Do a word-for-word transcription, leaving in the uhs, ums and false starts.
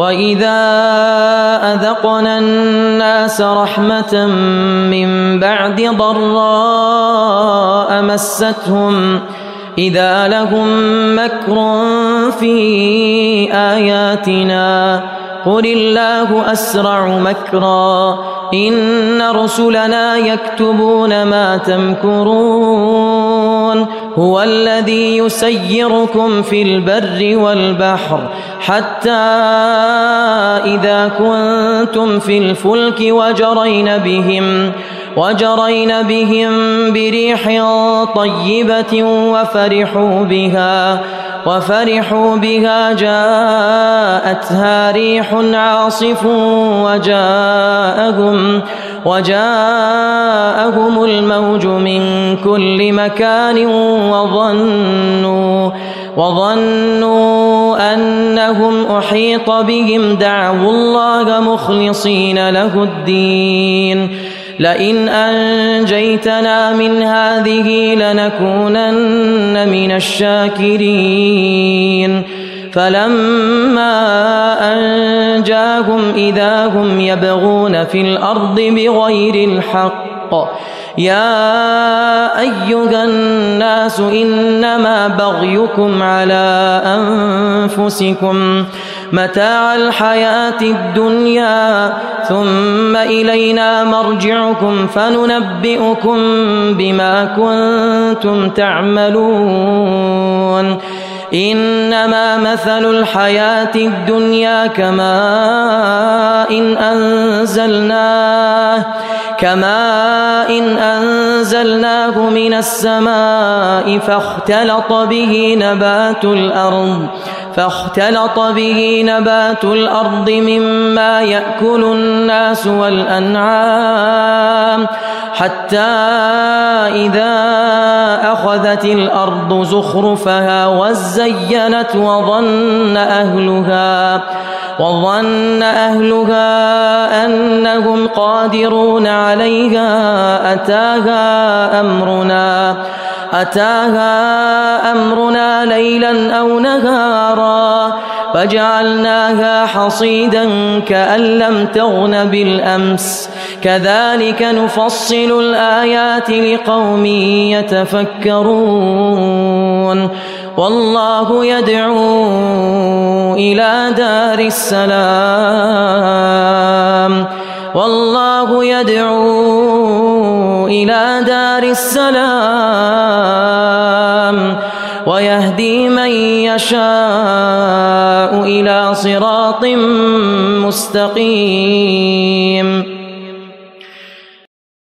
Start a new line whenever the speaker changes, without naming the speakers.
وإذا أذقنا الناس رحمة من بعد ضراء مستهم إذا لهم مكر في آياتنا قل الله أسرع مكرا إن رسلنا يكتبون ما تمكرون هو الذي يسيركم في البر والبحر حتى إذا كنتم في الفلك وجرين بهم وجرين بهم بريح طيبة وفرحوا بها وفرحوا بها جاءتها ريح عاصف وجاءهم وجاءهم الموج من كل مكان وظنوا وظنوا أنهم أحيط بهم دعوا الله مخلصين له الدين لئن أنجيتنا من هذه لنكونن من الشاكرين فلما أنجاهم إذا هم يبغون في الأرض بغير الحق يا أيها الناس إنما بغيكم على أنفسكم متاع الحياة الدنيا ثم إلينا مرجعكم فننبئكم بما كنتم تعملون إنما مثل الحياة الدنيا كماء إن أنزلناه كماء إن أنزلناه من السماء فاختلط به نبات الأرض فاختلط به نبات الأرض مما يأكل الناس والأنعام حتى إذا أخذت الأرض زخرفها وزينت وظن أهلها وظن أهلها أنهم قادرون عليها أتاها أمرنا أتاها أمرنا ليلا أو نهارا فجعلناها حصيدا كأن لم تغن بالأمس كذلك نفصل الآيات لقوم يتفكرون والله يدعو إلى دار السلام والله يدعو إلى دار السلام ويهدي من يشاء إلى صراط مستقيم